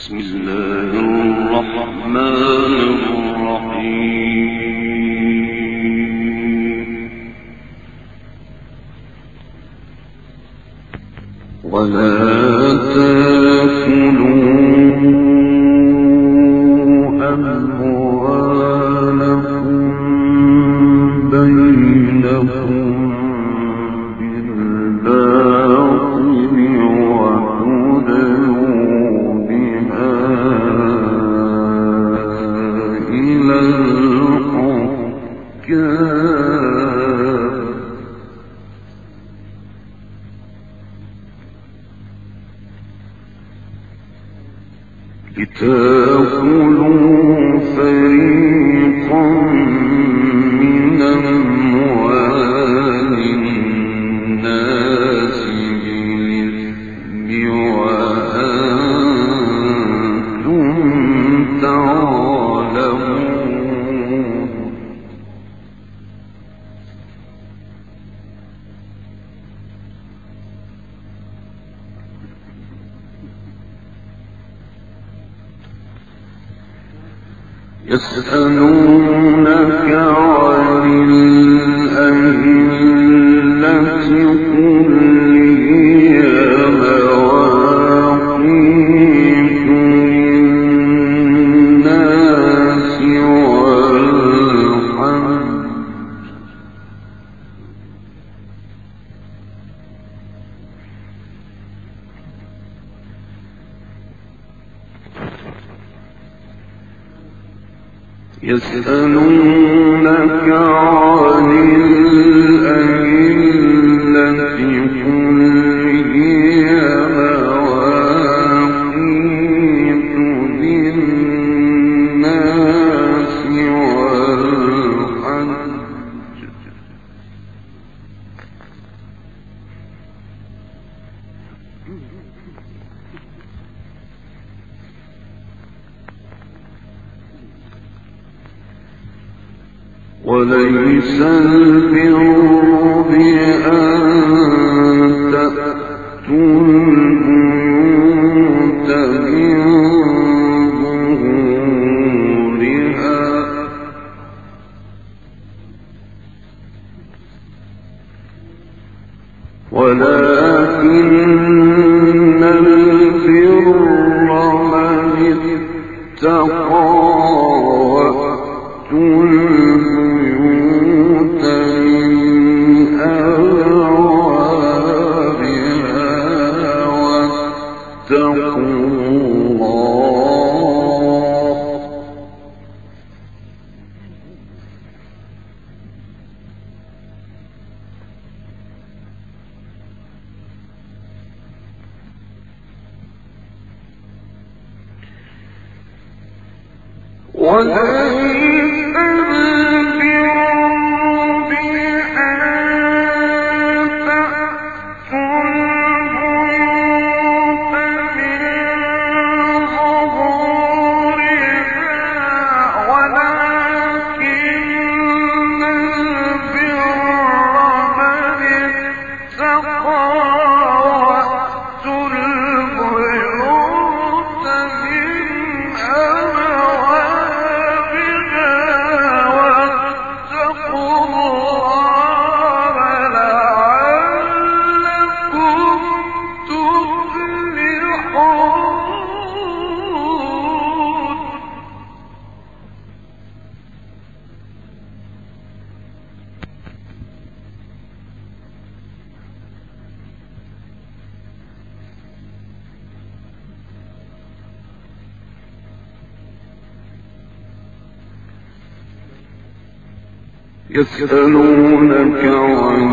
بسم الله الرحمن الرحيم ولا تأكلوا أموالكم بينكم بالباطل وتدلوا بها إلى الحكام لتأكلوا فريقا من أموال الناس بالإثم وأنتم تعلمون يسألونك عن الأهلة قل هي مواقيت للناس والحج يسألونك عن الأهلة قل هي مواقيت للناس والحج وليس البر بأن تأتوا البيوت من ظهورها ولكن البر من اتقى وأتوا البيوت من أبوابها واتقوا الله وليس البر بأن تأتوا البيوت من ظهورها ولكن البر من اتقى وأتوا البيوت من يسألونك عن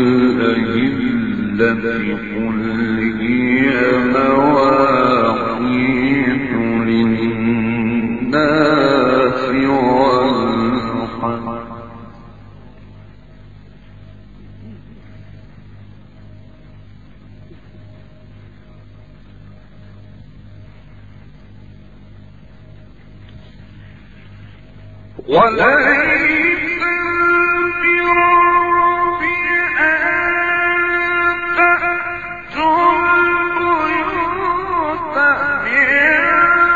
الأهلة قل هي مواقيت للناس والحج وليس البر بأن تأتوا البيوت من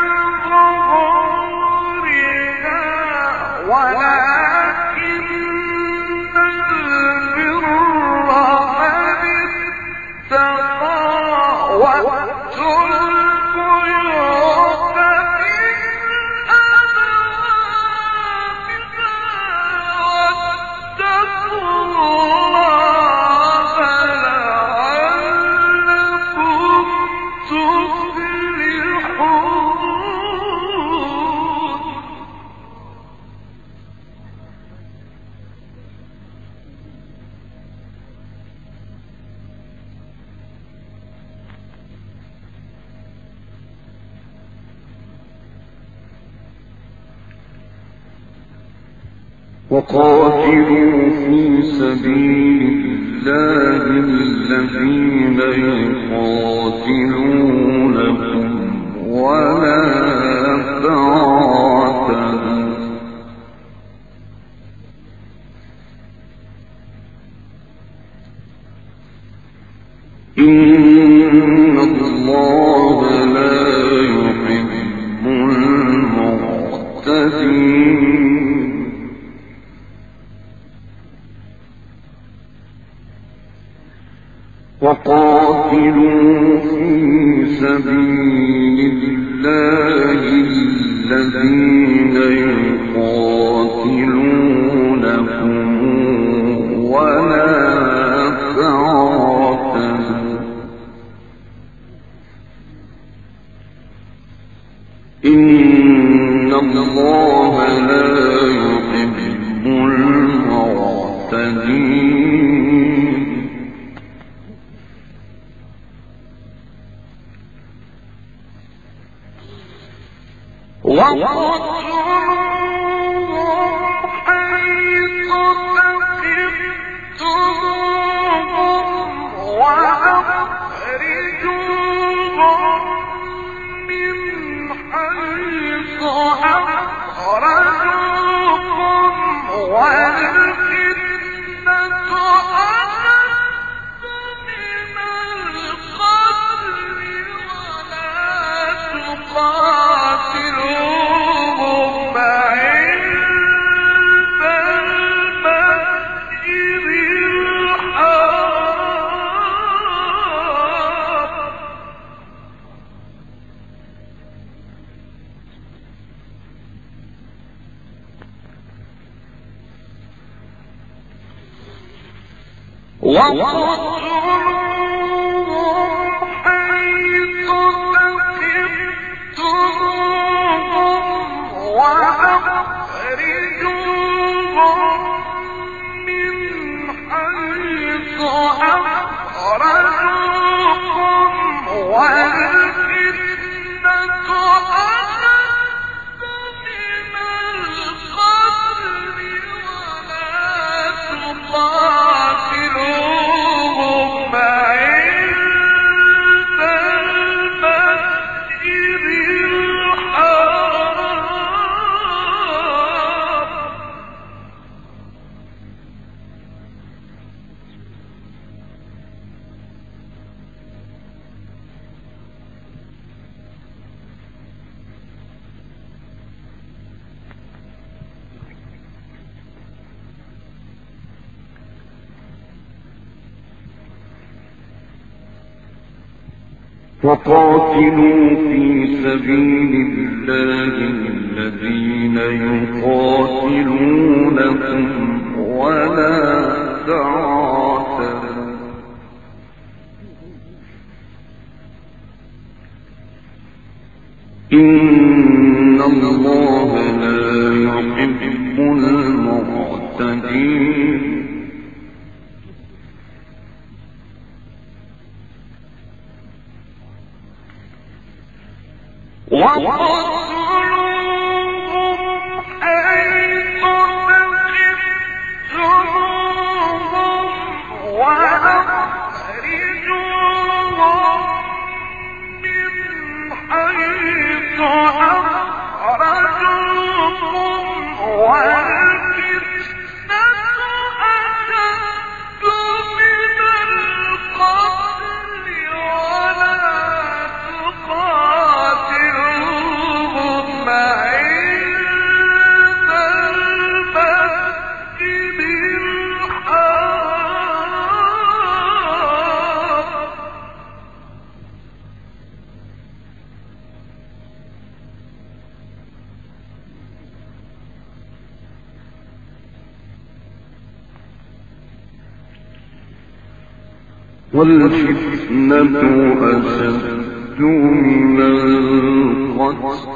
وقاتلوا في سبيل الله الذين يقاتلونكم ولا تعتدوا إن الله لا يحب المعتدين وقاتلوا في سبيل الله الذين يقاتلونكم ولا تعتدوا إن الله لا يحب المعتدين وَاقْتُلُوهُمْ حَيْثُ ثَقِفْتُمُوهُمْ وَأَخْرِجُوهُمْ مِنْ حَيْثُ أَخْرَجُوكُمْ وَالْفِتْنَةُ أَشَدُّ مِنَ الْقَتْلِ وَلَا تُقَاتِلُوهُمْ عِندَ الْمَسْجِدِ الْحَرَامِ وَاقْتُلُوهُمْ حَيْثُ ثَقِفْتُمُوهُمْ وَأَخْرِجُوهُمْ مِنْ حَيْثُ أَخْرَجُوكُمْ وَالْفِتْنَةُ أَشَدُّ مِنَ الْقَتْلِ وَلَا تُقَاتِلُوهُمْ عِندَ الْمَسْجِدِ وقاتلوا في سبيل الله الذين يقاتلونكم ولا تعتدوا إن الله لا يحب المعتدين وَاقْتُلُوهُمْ حَيْثُ ثَقِفْتُمُوهُمْ وَأَخْرِجُوهُمْ مِنْ حَيْثُ أَخْرَجُوكُمْ وَالْفِتْنَةُ أَشَدُّ مِنَ الْقَتْلِ وَلَا تُقَاتِلُوهُمْ والفتنة أشد من القتل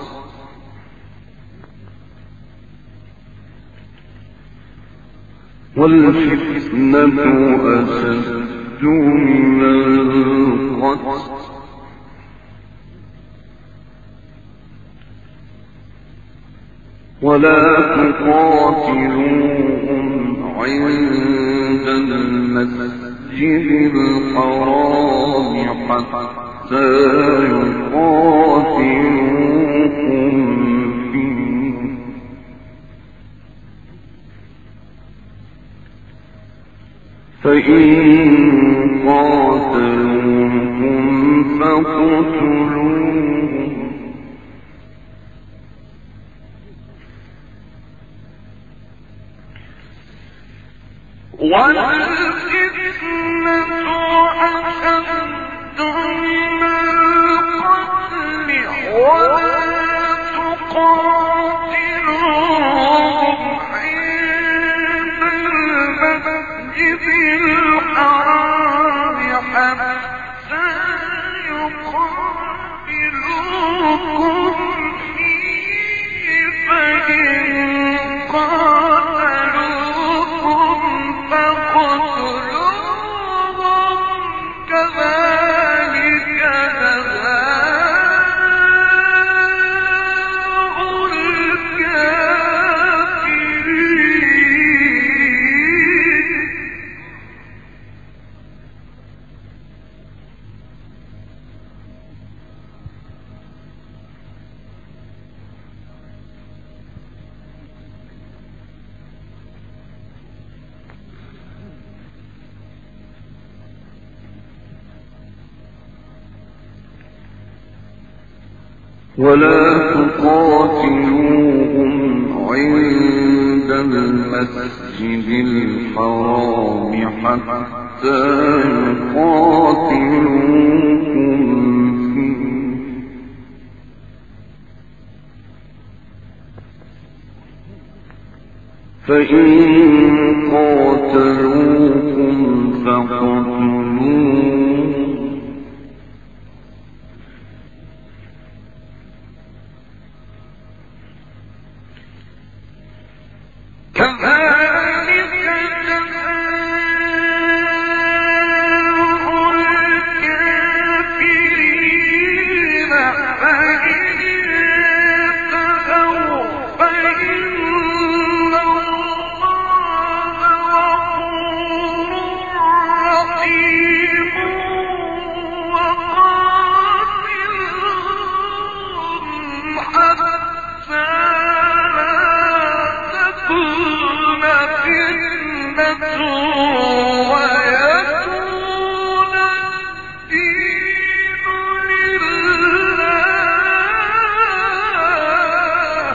ولا تقاتلوهم عند المسجد الحرام حتى يقاتلوكم فيه فإن قاتلوكم فاقتلوهم والفتنة أشد من القتل ولا تقاتلوهم عند المسجد الحرام حتى يقاتلوكم فيه فإن قاتلوكم فاقتلوهم كذلك جزاء الكافرين ولا تقاتلوهم عند المسجد الحرام حتى يقاتلوكم فيه فإن قاتلوكم فاقتلوهم كذلك جزاء الكافرين فإن انتهوا فإن الله غفور رحيم وقاتلهم حتى تكون فتنة ويكون الدين لله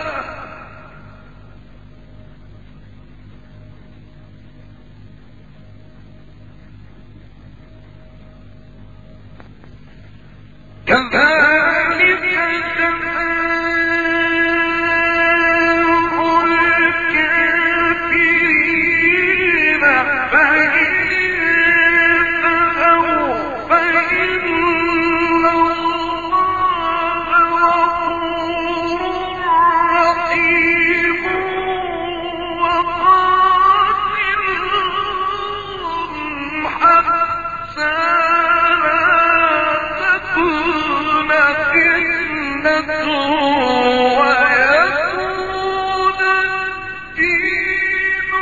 كذلك جزاء الكافرين فإن انتهوا فإن الله غفور رحيم وقاتلهم حتى تكون فتنة ويكون الدين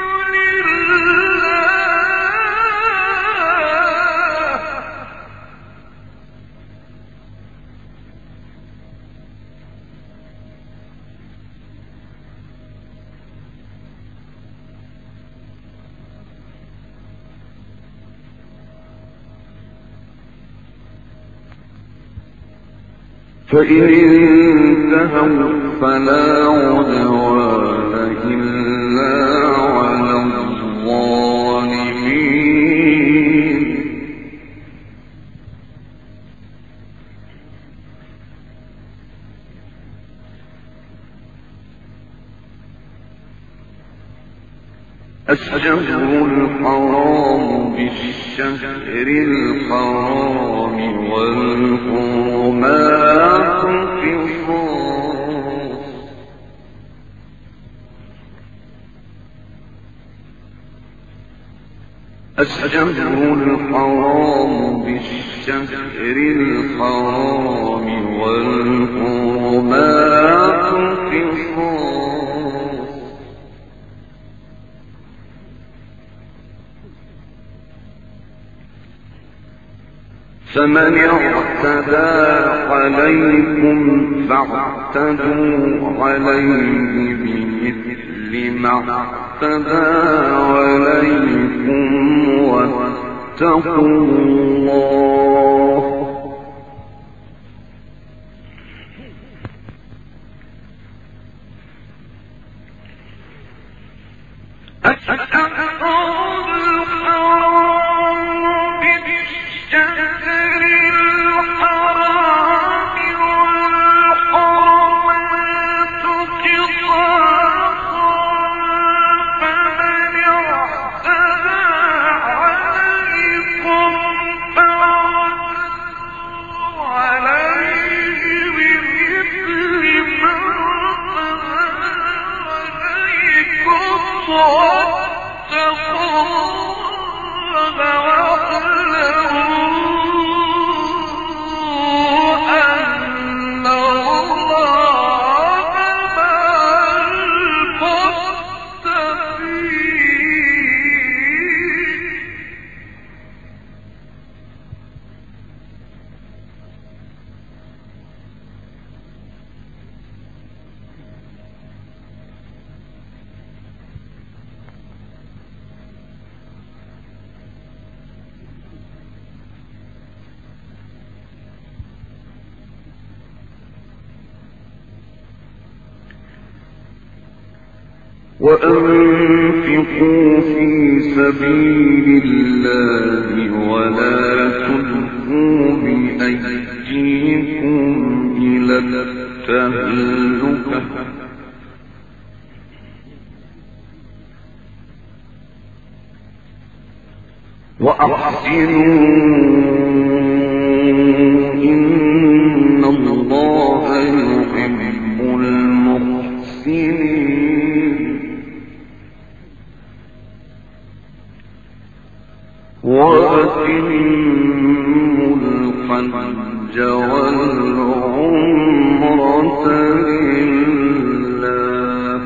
فإن انتهوا فلا عدوان إلا على الظالمين الشهر الحرام بالشهر الحرام والحرمات قصاص الشهر الحرام بالشهر الحرام والحرمات قصاص فمن اعتدى عليكم فاعتدوا عليه بمثل ما اعتدى عليكم واتقوا الله وأنفقوا في سبيل الله ولا تلقوا بأيديكم إلى التهلكة وأحسنوا إن الله يحب المحسنين وأتموا الحج والعمرة لله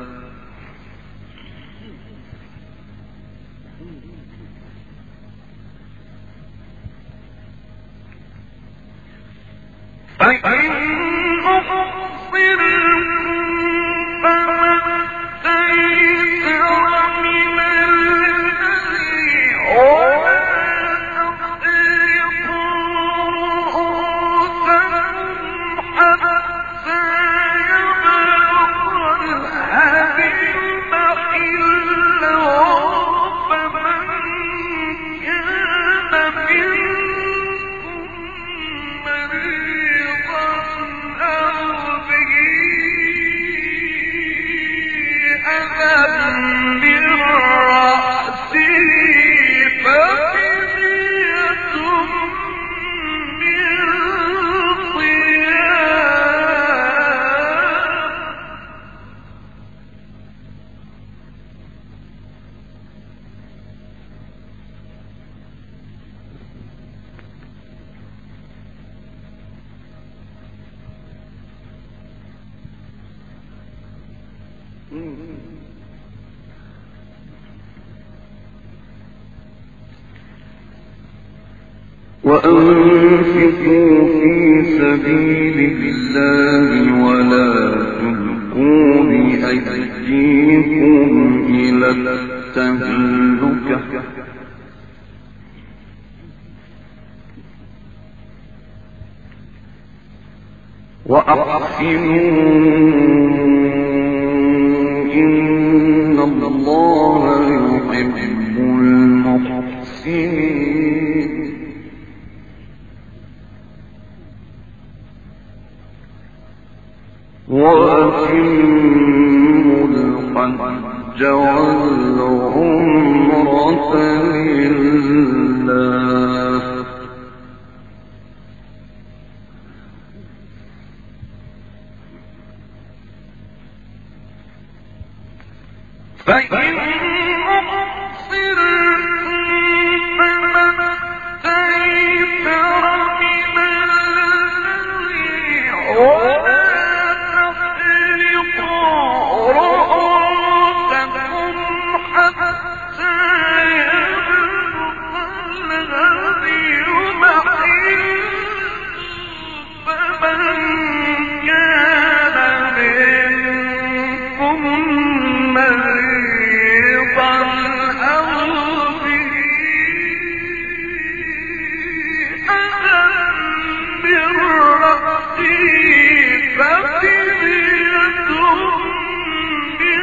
فإن وأنفقوا في سبيل الله ولا تلقوا بأيديكم إلى التهلكة وأحسنوا إن الله يحب المحسنين وأتموا الحج والعمرة لله. فإن أحصرتم فما استيسر من الهدي ولا تحلقوا رؤوسكم حتى يبلغ الهدي محله فمن كان منكم مريضا أو به أذى من رأسه ففدية من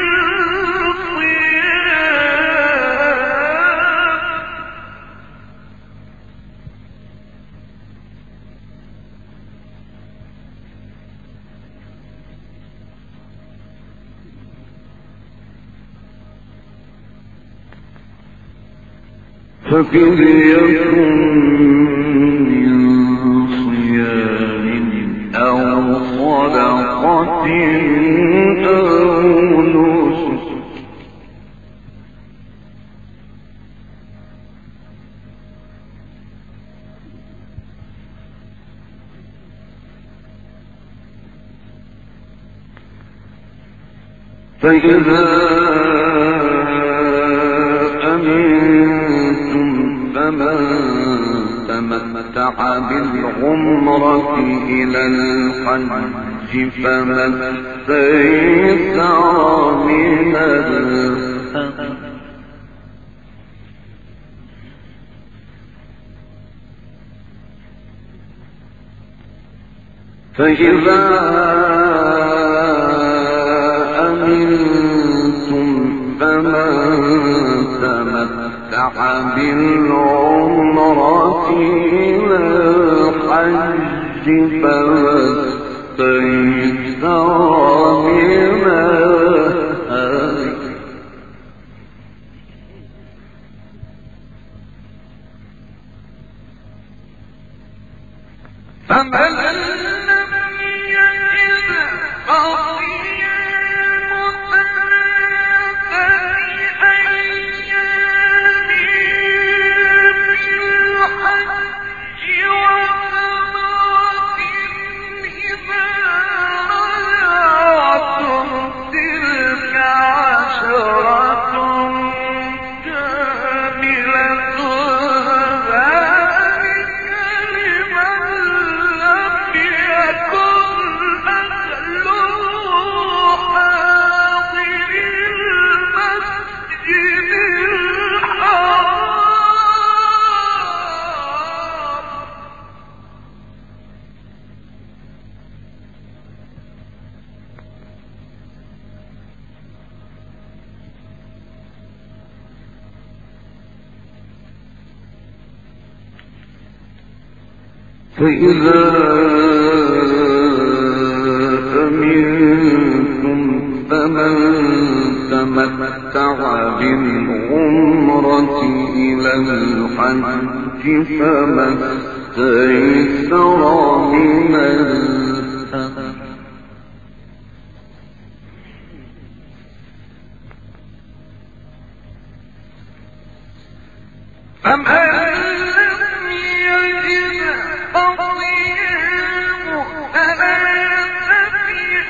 صيام ففدية من صيام أو صدقة أو نسك فإذا أمنتم فمن تمتع بالعمرة إلى الحج فما استيسر من الهدي فإذا أمنتم فمن تمتع بالعمرة إلى الحج فما استيسر من الهدي فمن لم يجد فصيام ثلاثة أيام في الحج وسبعة إذا رجعتم تلك عشرة كاملة ذلك لمن لم يكن أهله حاضر المسجد الحرام. فإذا أمنتم فمن تمتع بالعمرة إلى الحج فما استيسر من الهدي فمن لم يجد فصيام ثلاثة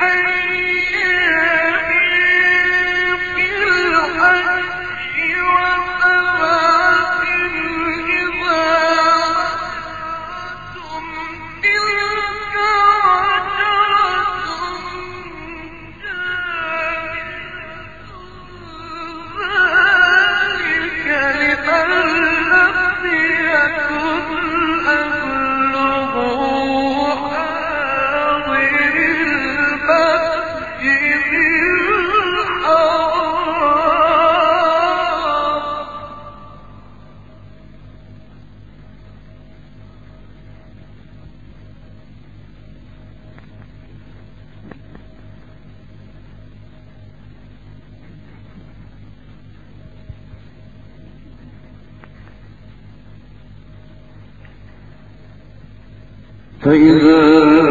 أيام في الحج وسبعة إذا رجعتم تلك فإذا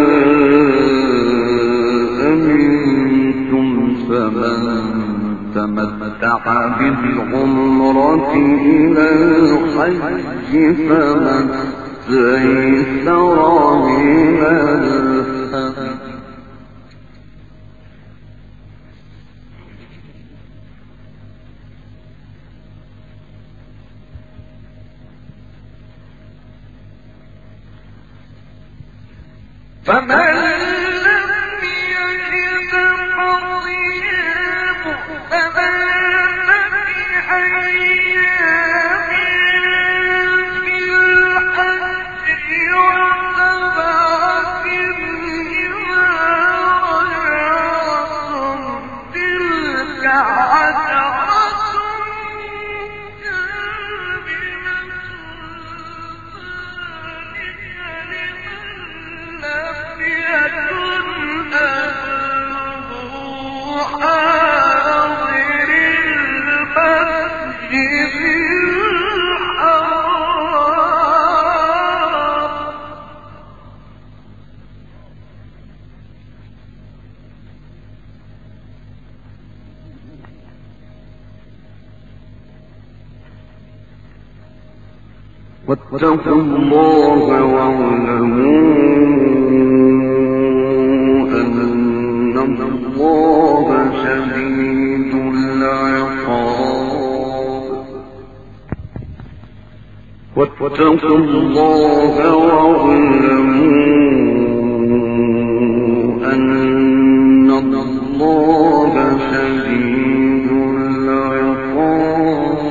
أمنتم فمن تمتع بالعمرة إلى الحج فما استيسر من الهدي فمن لم يجد فصيام ثلاثة أيام في الحج وسبعة إذا رجعتم تلك عشرة واتقوا الله واعلموا أن الله شديد العقاب واتقوا الله واعلموا أن الله شديد العقاب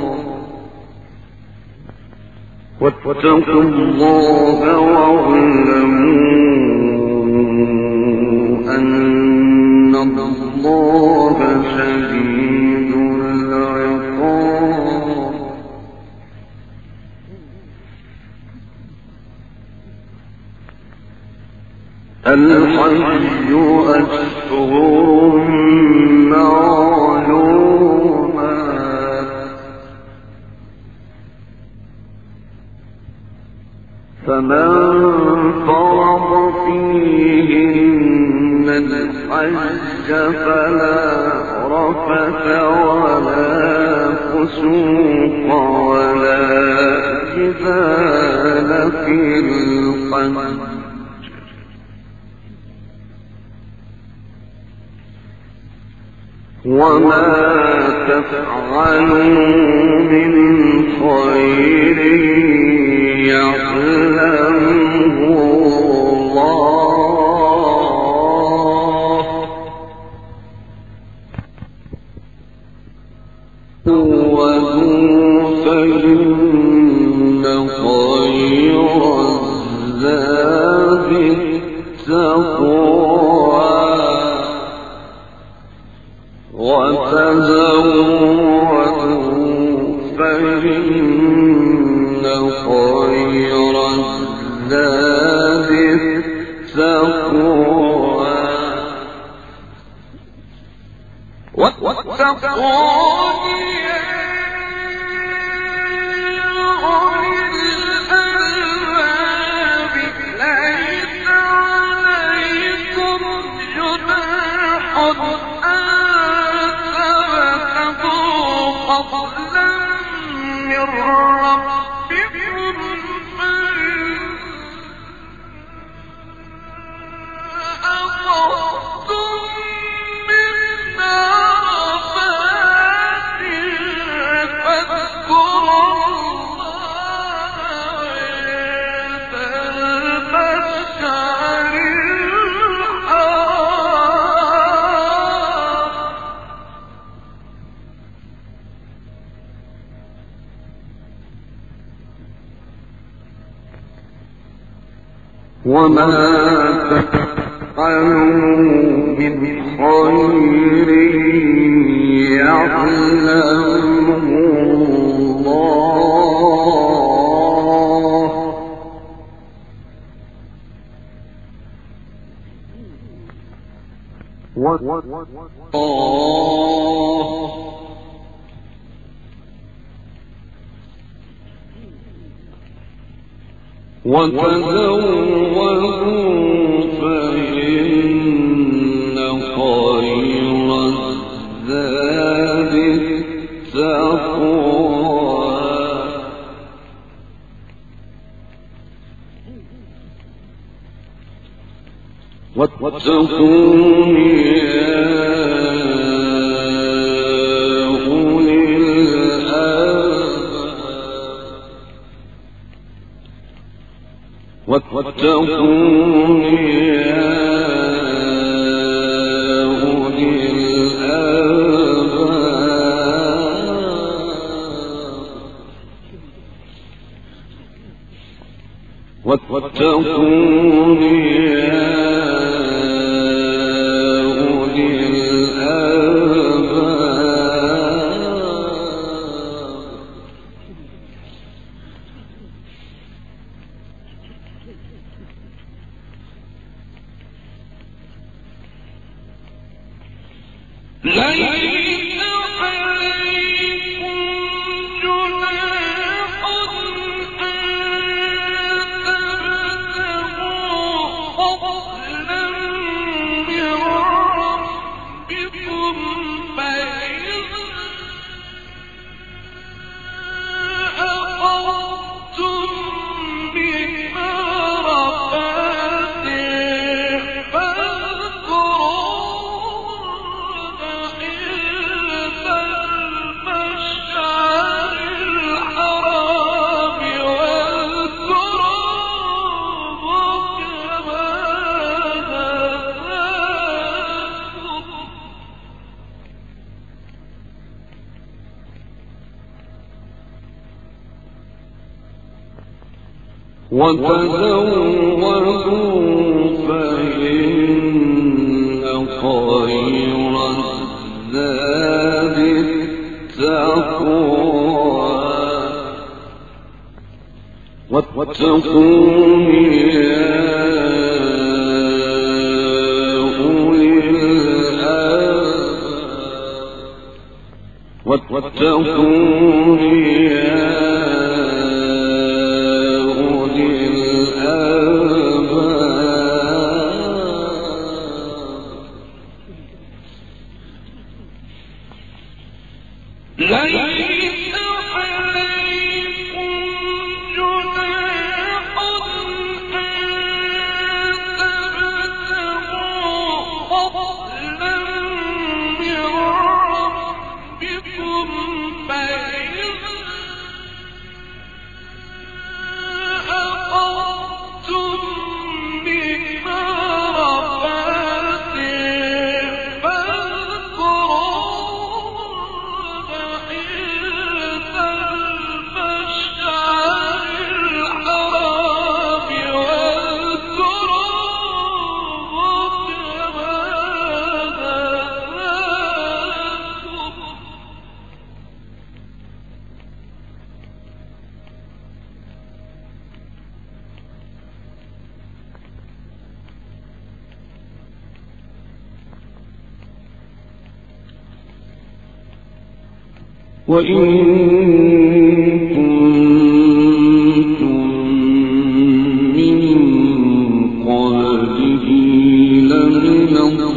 واتقوا الله واعلموا أن الله شديد العقاب الحج أشهر معلومات فمن فرض فيهن الحج فلا رفث ولا فسوق ولا جدال في الحج وما تفعلوا من خير يعلمه الله فإن خير الزاد التقوى وتزودوا فإن خير الزاد التقوى واتقون يا أولي الألباب ليس عليكم جناح فضلا من ربكم أخذتم من عرفات فاذكروا الله عند المشعر الحرام وما تفعلوا من خير يعلمه الله وتزودوا واتقون يا أولي الألباب واتقون يا أولي الألباب واتقون يا ليس عليكم جناح أن تبتغوا فضلا من ربكم فإذا أفضتم من عرفات وتزودوا فإن خير الزاد التقوى واتقون يا أولي الألباب واتقون يا ليس عليكم جناح أن تبتغوا فضلا من ربكم فإذا أفضتم من عرفات وإن كنتم من قبله لمن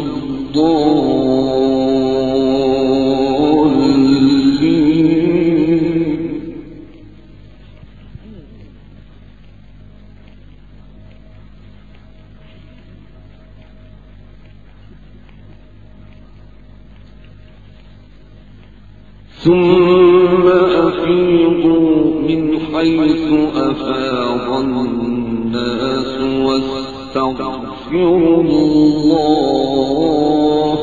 الضالين ثم أفيضوا من حيث أفاض الناس واستغفروا الله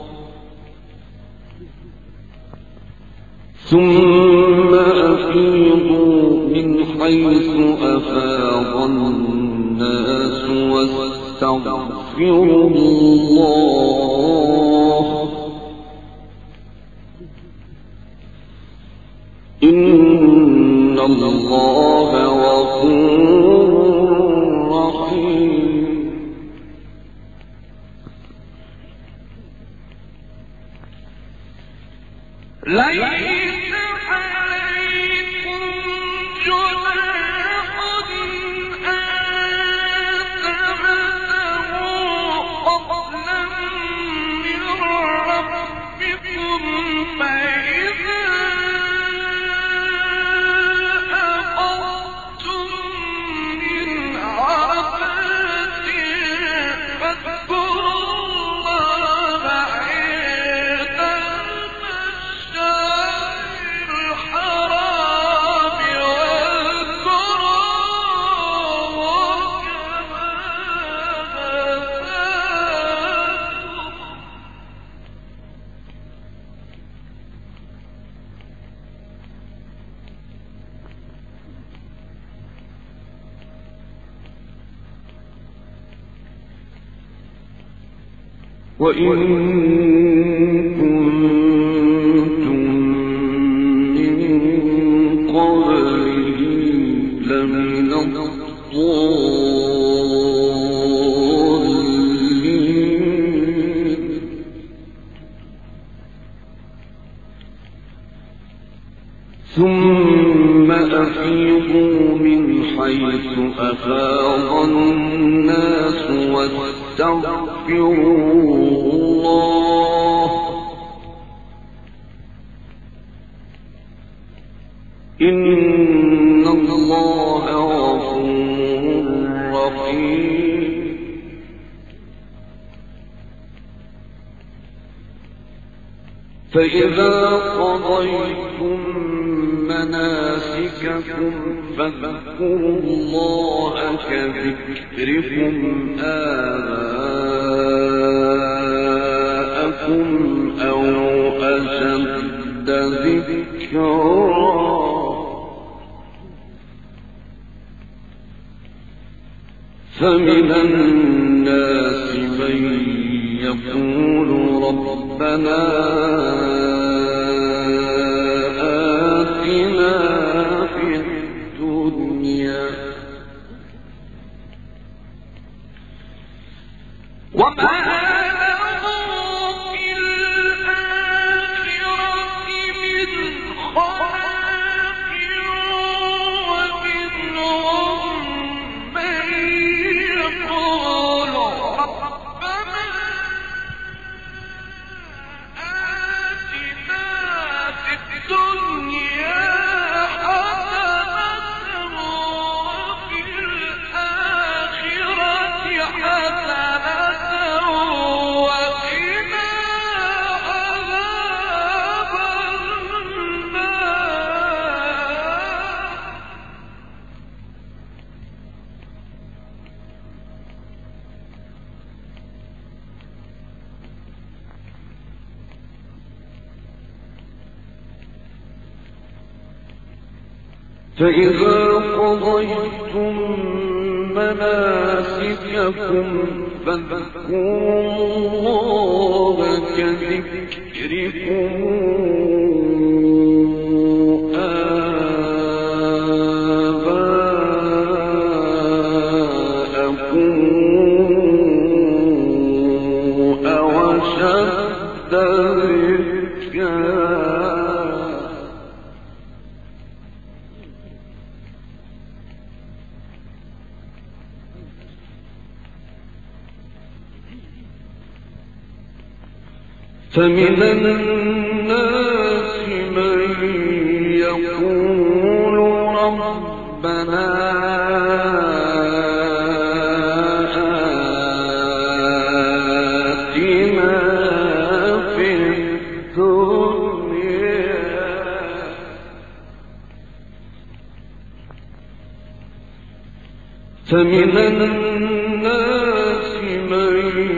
ثم أفيضوا من حيث أفاض الناس واستغفروا الله إن الله غفور رحيم ليس عليكم جناح أن تبتغوا فضلا من ربكم فإذا أفضتم وإن كنتم من قبله لمن الضالين ثم أفيضوا من حيث أفاض الناس واستغفروا الله إن الله غفور رحيم فإذا قضيتم مناسككم فاذكروا الله كذكركم آباءكم أو أشد ذكرا فمن الناس من يقول ربنا آتنا في الدنيا وما له في الآخرة من خلاق ومنهم من يقول ربنا آتنا في الدنيا حسنة وفي الآخرة حسنة وقنا عذاب النار فإذا قضيتم مناسككم فاذكروا الله كذكركم آباءكم أو أشد ذكرا فمن الناس من يقول ربنا آتنا في الدنيا فمن الناس من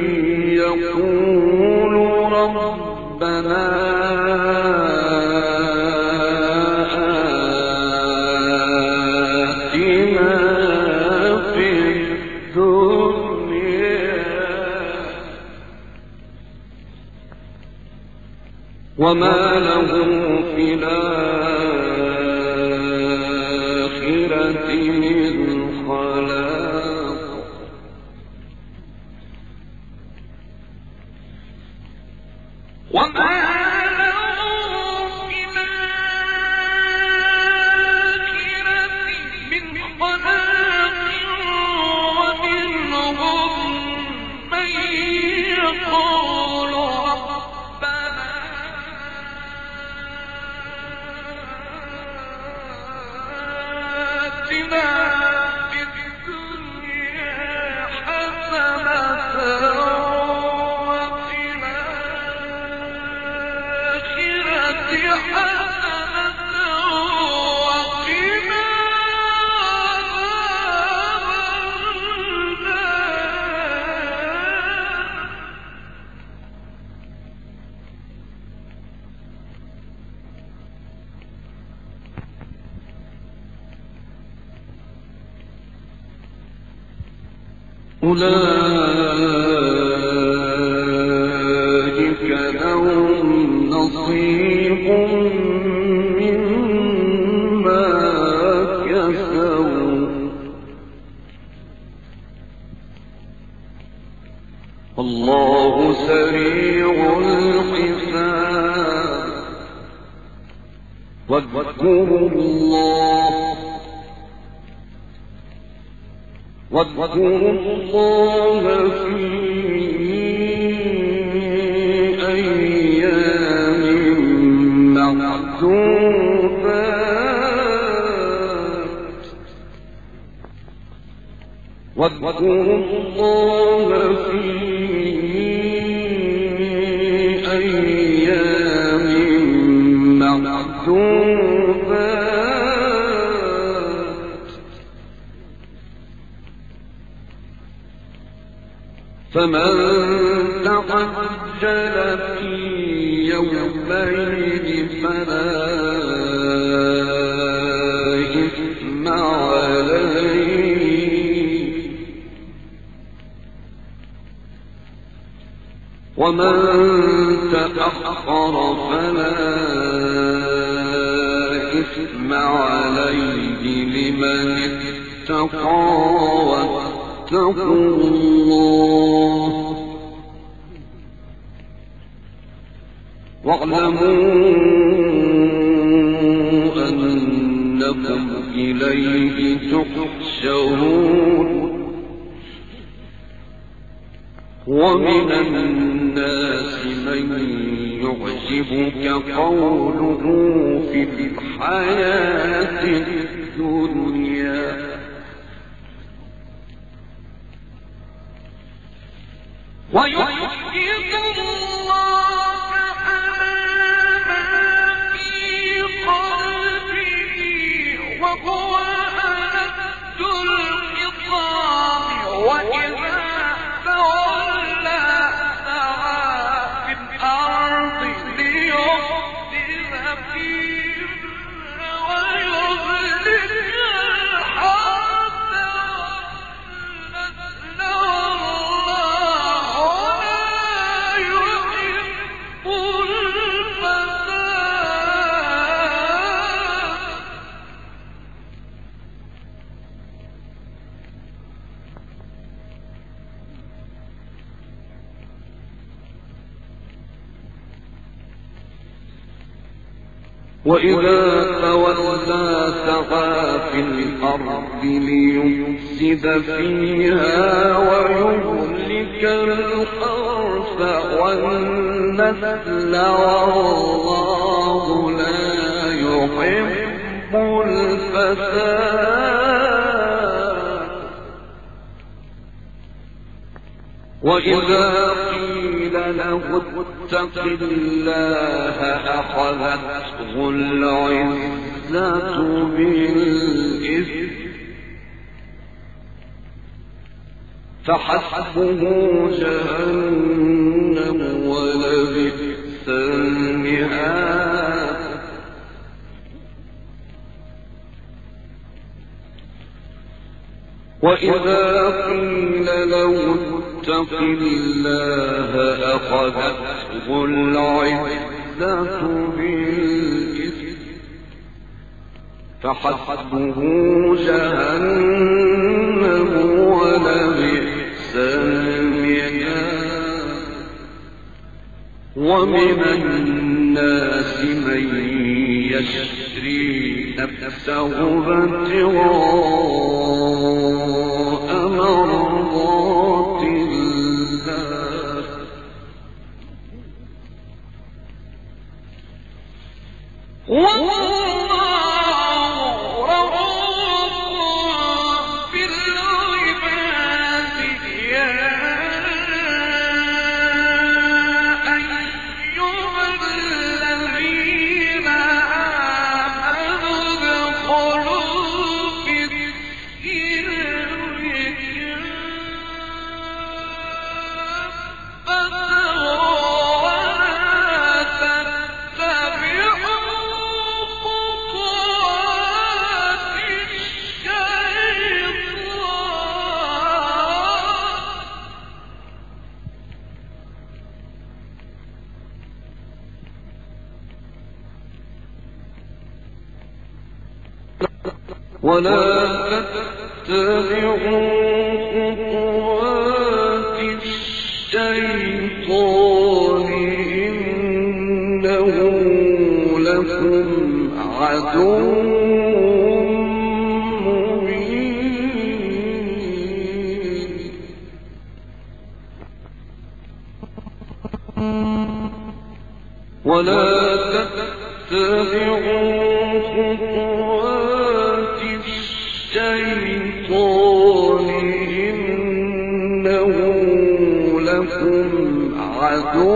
يقول ربنا آتنا في الدنيا وما له في الآخرة من خلاق وما له في الآخرة من خلاق ومنهم من يقول ربنا آتنا في الدنيا حسنة وفي الآخرة حسنة وقنا عذاب أولئك نصيب مما كسبوا والله سريع الحساب واذكروا الله في أيام معدودات واذكروا الله في أيام معدودات فمن تعجل في يومين فلا إثم عليه ومن تأخر فلا إثم عليه لمن اتقى واتقوا الله واعلموا أنكم إليه تحشرون ومن الناس من يعجبك قوله في الحياة الدنيا ويشهد الله على ما في قلبه وهو ألد الخصام وإذا تولى سعى في الأرض ليفسد فيها ويهلك الحرث والنسل وإذا تولى سعى في الأرض ليفسد فيها ويهلك الحرث والنسل والله لا يحب الفساد وإذا قيل له اتق الله أخذته العزة بالإثم فحسبه جهنم ولبئس المهاد وإذا قيل له اتق الله أخذته العزة بالإثم فحسبه جهنم ولبئس المهاد ومن الناس من يشري نفسه ابتغاء مرضات الله والله رؤوف بالعباد يا أيها الذين آمنوا ادخلوا في ولا تتبعوا خطوات الشيطان إنه لكم عدو مبين ولا تتبعوا خطوات الشيطان إنه لكم عدو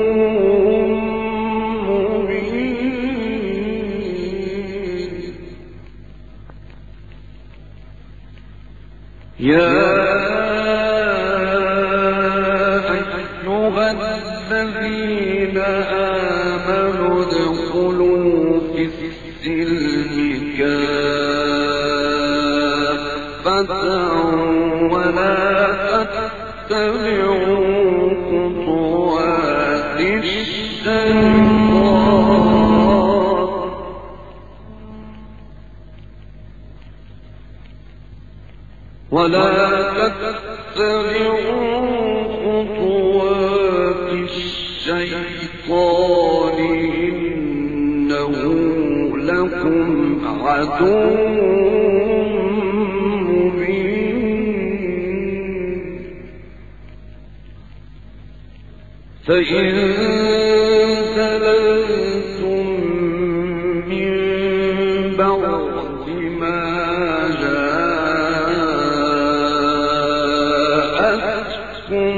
مبين يا أيها الذين آمنوا ادخلوا في السلم كافة ولا تتبعوا خطوات الشيطان ولا تتبعوا خطوات الشيطان إنه لكم عدو مبين فإن زللتم من بعد ما جاءتكم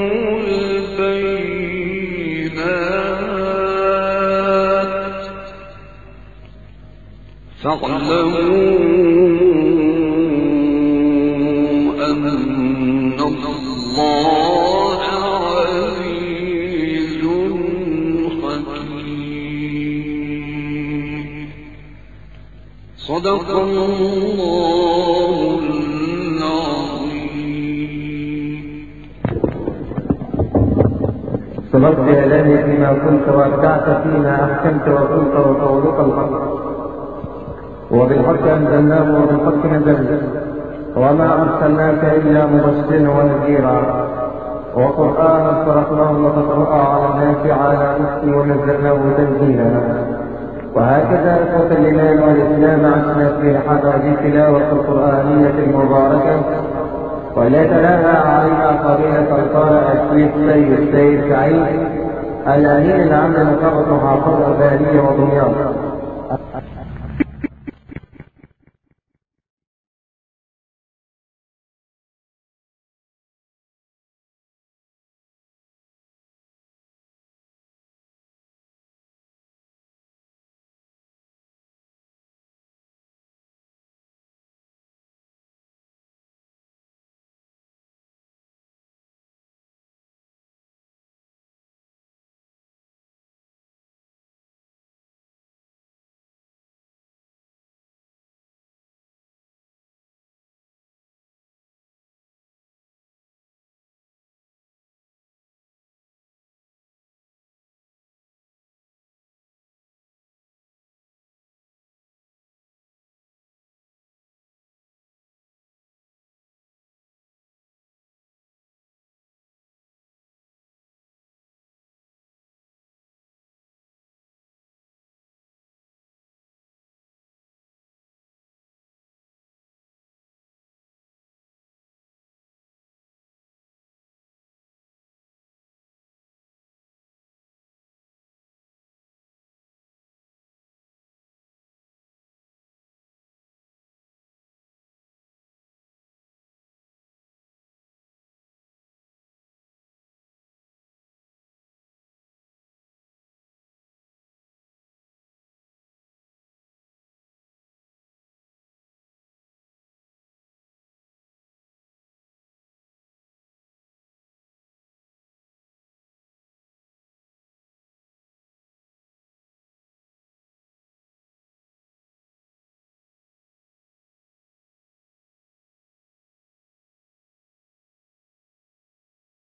البينات فاعلموا أن الله عزيز حكيم صدق الله العظيم صبرت إعلاني فيما كنت وابدعت فيما أحكمت وكنت وقولك الحق وبالحق أنزلناه وبالحق نزل وما أرسلناك إلا مبشرا ونذيرا وقرآنا فرقناه وتقرأ على الناس على نفسي ونزلناه تنزيلا وهكذا إخوة الإيمان والإسلام عشنا في حضرة التلاوة القرآنية المباركة وليتلاها عليها فضيلة القارئ الشيخ سيد سعيد الأمين العام لمقرة محافظة البادية ودمياط